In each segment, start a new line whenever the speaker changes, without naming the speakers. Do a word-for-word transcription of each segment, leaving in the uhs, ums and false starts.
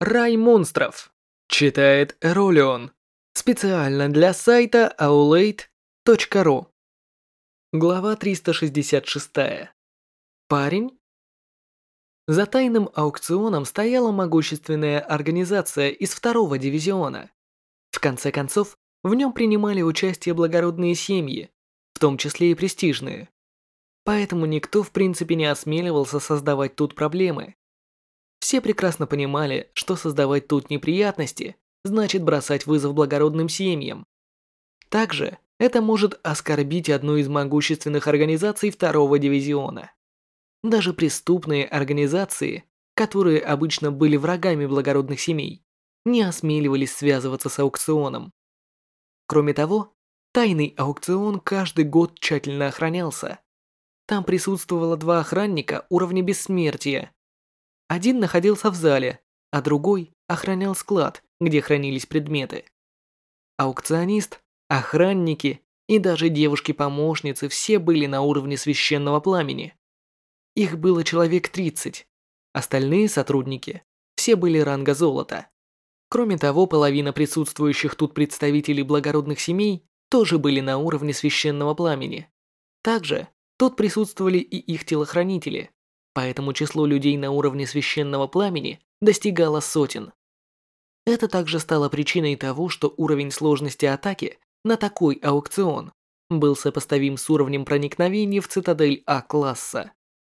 Рай монстров. Читает Эролион. Специально для сайта аулейт точка ру. Глава триста шестьдесят шесть. Парень? За тайным аукционом стояла могущественная организация из второго дивизиона. В конце концов, в нем принимали участие благородные семьи, в том числе и престижные. Поэтому никто в принципе не осмеливался создавать тут проблемы. Все прекрасно понимали, что создавать тут неприятности значит бросать вызов благородным семьям. Также это может оскорбить одну из могущественных организаций второго дивизиона. Даже преступные организации, которые обычно были врагами благородных семей, не осмеливались связываться с аукционом. Кроме того, тайный аукцион каждый год тщательно охранялся. Там присутствовало два охранника уровня бессмертия. Один находился в зале, а другой охранял склад, где хранились предметы. Аукционист, охранники и даже девушки-помощницы все были на уровне священного пламени. Их было человек тридцать. Остальные сотрудники все были ранга золота. Кроме того, половина присутствующих тут представителей благородных семей тоже были на уровне священного пламени. Также тут присутствовали и их телохранители, поэтому число людей на уровне священного пламени достигало сотен. Это также стало причиной того, что уровень сложности атаки на такой аукцион был сопоставим с уровнем проникновения в цитадель А-класса.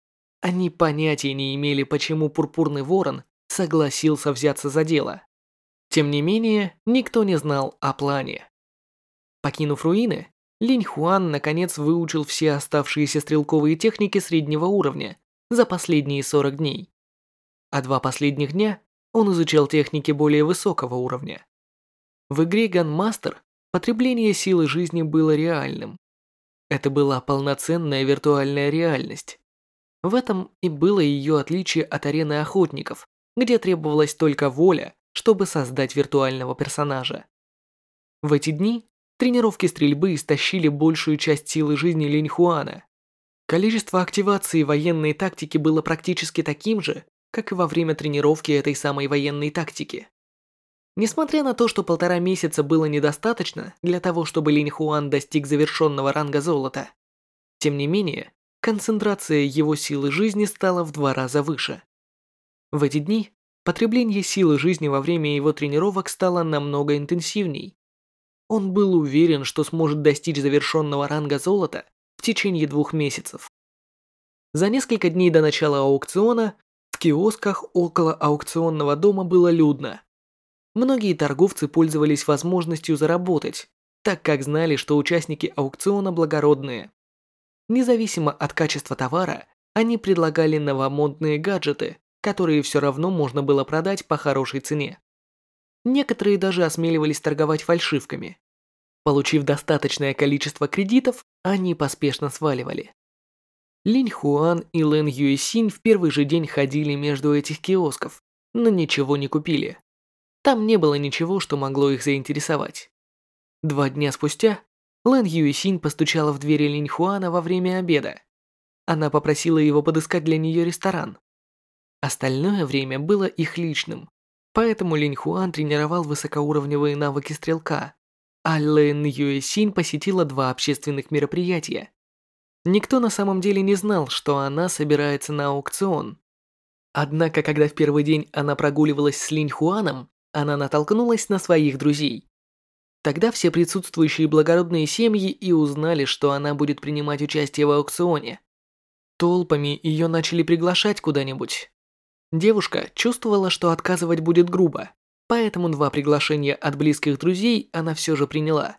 Они понятия не имели, почему Пурпурный Ворон согласился взяться за дело. Тем не менее, никто не знал о плане. Покинув руины, Линь Хуан наконец выучил все оставшиеся стрелковые техники среднего уровня за последние сорок дней. А два последних дня он изучал техники более высокого уровня. В игре Gunmaster потребление силы жизни было реальным. Это была полноценная виртуальная реальность. В этом и было ее отличие от арены охотников, где требовалась только воля, чтобы создать виртуального персонажа. В эти дни тренировки стрельбы истощили большую часть силы жизни Линь Хуана. Количество активации военной тактики было практически таким же, как и во время тренировки этой самой военной тактики. Несмотря на то, что полтора месяца было недостаточно для того, чтобы Линь Хуан достиг завершенного ранга золота, тем не менее, концентрация его силы жизни стала в два раза выше. В эти дни потребление силы жизни во время его тренировок стало намного интенсивней. Он был уверен, что сможет достичь завершенного ранга золота в течение двух месяцев. За несколько дней до начала аукциона в киосках около аукционного дома было людно. Многие торговцы пользовались возможностью заработать, так как знали, что участники аукциона благородные. Независимо от качества товара, они предлагали новомодные гаджеты, которые все равно можно было продать по хорошей цене. Некоторые даже осмеливались торговать фальшивками. Получив достаточное количество кредитов, они поспешно сваливали. Линь Хуан и Лэн Юэсинь в первый же день ходили между этих киосков, но ничего не купили. Там не было ничего, что могло их заинтересовать. Два дня спустя Лэн Юэсинь постучала в двери Линь Хуана во время обеда. Она попросила его подыскать для нее ресторан. Остальное время было их личным, поэтому Линь Хуан тренировал высокоуровневые навыки стрелка, а Лэн Юэсинь посетила два общественных мероприятия. Никто на самом деле не знал, что она собирается на аукцион. Однако, когда в первый день она прогуливалась с Линь Хуаном, она натолкнулась на своих друзей. Тогда все присутствующие благородные семьи и узнали, что она будет принимать участие в аукционе. Толпами ее начали приглашать куда-нибудь. Девушка чувствовала, что отказывать будет грубо, поэтому два приглашения от близких друзей она все же приняла.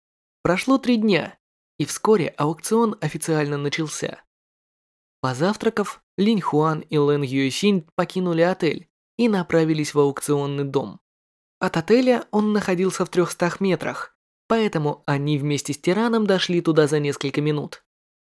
Прошло три дня, и вскоре аукцион официально начался. Позавтракав, Линь Хуан и Лэн Юэсинь покинули отель и направились в аукционный дом. От отеля он находился в трехстах метрах, поэтому они вместе с тираном дошли туда за несколько минут.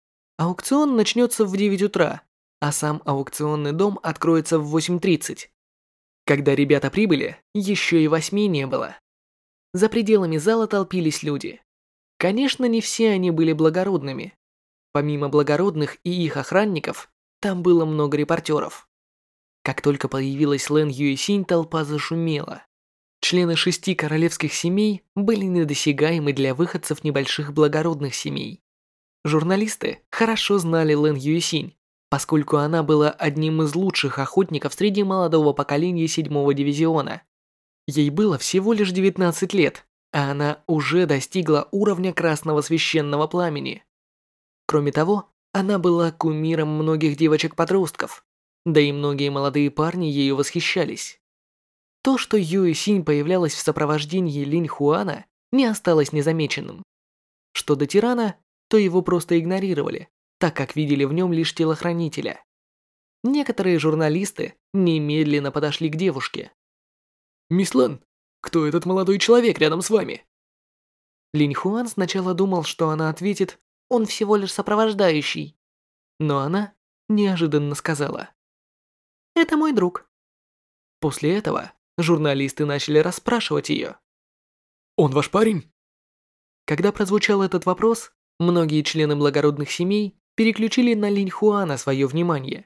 Аукцион начнется в девять утра, а сам аукционный дом откроется в восемь тридцать. Когда ребята прибыли, еще и восьми не было. За пределами зала толпились люди. Конечно, не все они были благородными. Помимо благородных и их охранников, там было много репортеров. Как только появилась Лэн Юэсинь, толпа зашумела. Члены шести королевских семей были недосягаемы для выходцев небольших благородных семей. Журналисты хорошо знали Лэн Юэсинь, поскольку она была одним из лучших охотников среди молодого поколения седьмого дивизиона. Ей было всего лишь девятнадцать лет, а она уже достигла уровня красного священного пламени. Кроме того, она была кумиром многих девочек-подростков, да и многие молодые парни ею восхищались. То, что Юэ Синь появлялась в сопровождении Линь Хуана, не осталось незамеченным. Что до тирана, то его просто игнорировали, так как видели в нем лишь телохранителя. Некоторые журналисты немедленно подошли к девушке. «Мисс Лэн, кто этот молодой человек рядом с вами?» Линь Хуан сначала думал, что она ответит: «Он всего лишь сопровождающий». Но она неожиданно сказала: «Это мой друг». После этого журналисты начали расспрашивать ее. «Он ваш парень?» Когда прозвучал этот вопрос, многие члены благородных семей переключили на Линь Хуана свое внимание.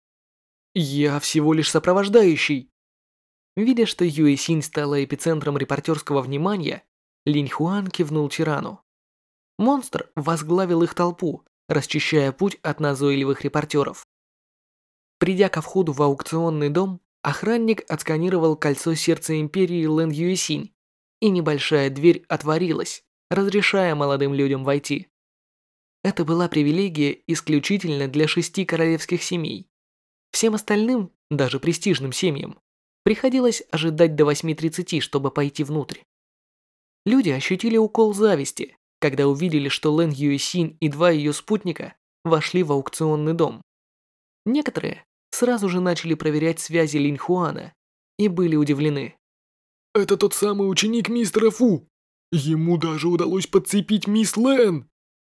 «Я всего лишь сопровождающий». Видя, что Юэ Синь стала эпицентром репортерского внимания, Линь Хуан кивнул тирану. Монстр возглавил их толпу, расчищая путь от назойливых репортеров. Придя ко входу в аукционный дом, охранник отсканировал кольцо сердца империи Лэн Юэсинь, и небольшая дверь отворилась, разрешая молодым людям войти. Это была привилегия исключительно для шести королевских семей. Всем остальным, даже престижным семьям, приходилось ожидать до восьми тридцати, чтобы пойти внутрь. Люди ощутили укол зависти, когда увидели, что Лэн Юэсинь и два ее спутника вошли в аукционный дом. Некоторые сразу же начали проверять связи Линь Хуана и были удивлены.
«Это тот самый ученик мистера Фу! Ему даже удалось подцепить мисс Лэн!»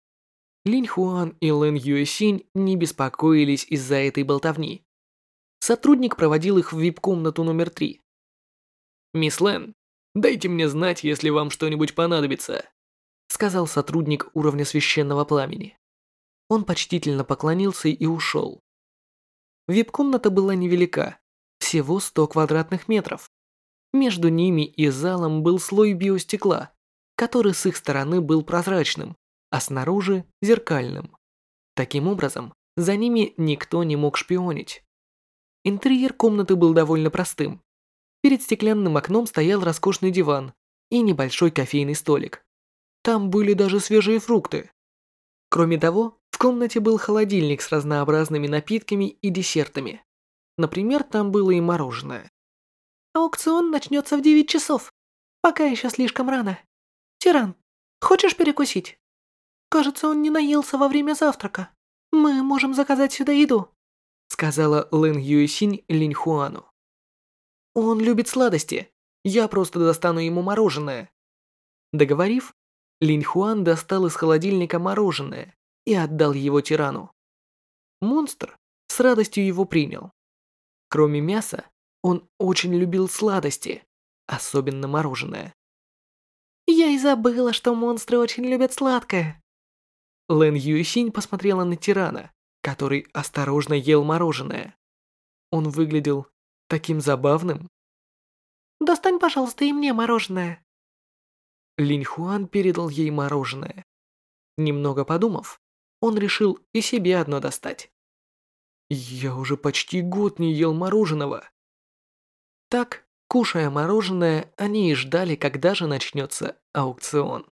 Линь Хуан и Лэн Юэсинь не беспокоились из-за этой болтовни. Сотрудник проводил их в вип-комнату номер три. «Мисс Лэн, дайте мне знать, если вам что-нибудь понадобится», сказал сотрудник уровня священного пламени. Он почтительно поклонился и ушел. Вип-комната была невелика, всего сто квадратных метров. Между ними и залом был слой биостекла, который с их стороны был прозрачным, а снаружи зеркальным. Таким образом, за ними никто не мог шпионить. Интерьер комнаты был довольно простым. Перед стеклянным окном стоял роскошный диван и небольшой кофейный столик. Там были даже свежие фрукты. Кроме того, в комнате был холодильник с разнообразными напитками и десертами. Например, там было и мороженое. «Аукцион начнется в девять часов. Пока еще слишком рано. Тиран, хочешь перекусить? Кажется, он не наелся во время завтрака. Мы можем заказать сюда еду», сказала Лэн Юэсинь Линь Хуану. «Он любит сладости. Я просто достану ему мороженое». Договорив, Линь Хуан достал из холодильника мороженое и отдал его тирану. Монстр с радостью его принял. Кроме мяса, он очень любил сладости, особенно мороженое. «Я и забыла, что монстры очень любят сладкое». Лэн Юэсинь посмотрела на тирана, который осторожно ел мороженое. Он выглядел таким забавным. «Достань, пожалуйста, и мне мороженое». Линь Хуан передал ей мороженое. Немного подумав, он решил и себе одно достать. «Я уже почти год не ел мороженого». Так, кушая мороженое, они и ждали, когда же начнется аукцион.